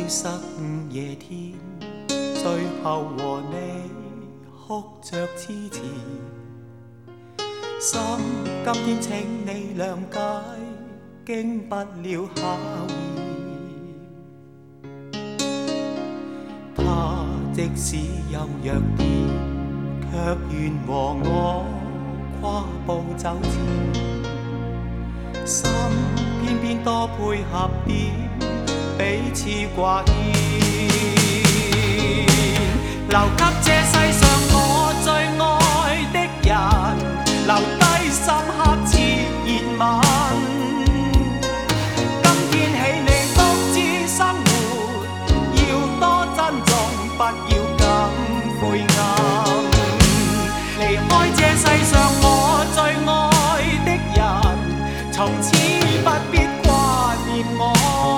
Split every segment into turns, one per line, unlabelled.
失午夜天，最後和你哭着痴纏。心今天請你諒解，經不了考驗。他即使有弱點，卻願和我跨步走前。心偏偏多配合點，彼此掛牽，留給這世上我最愛的人，留低深刻熾熱吻。今天起你獨自生活，要多珍重，不要咁灰暗。離開這世上我最愛的人，從此不必掛念我。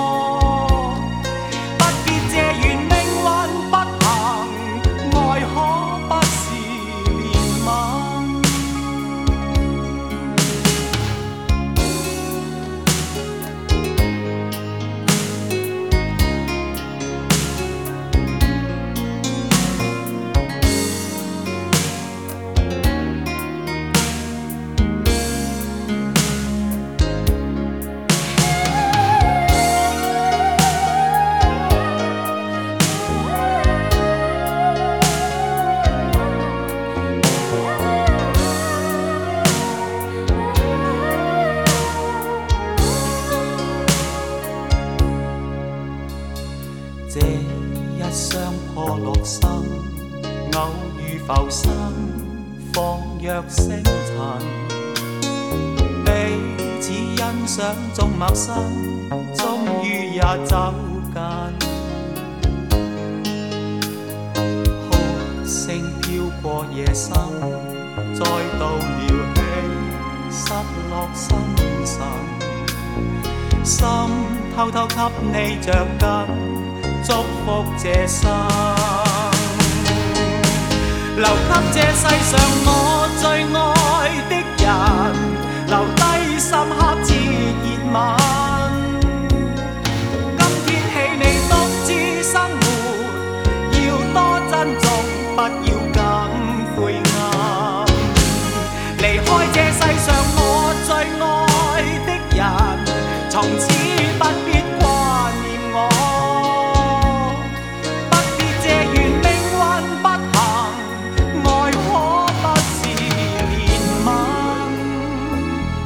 這一雙破落心，偶遇浮生，仿若星塵。彼此欣賞中陌生，終於也走近。哭聲飄過夜深，再度撩起失落心神。心偷偷給你着緊，祝福這生，留給這世上我最愛的人，留低深刻熾熱吻。今天起你獨自生活，要多珍重，不要咁灰暗。離開這世上我最愛的人，從此不必掛念我。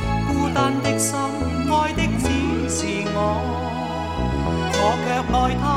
愛的只是我，我卻愛他。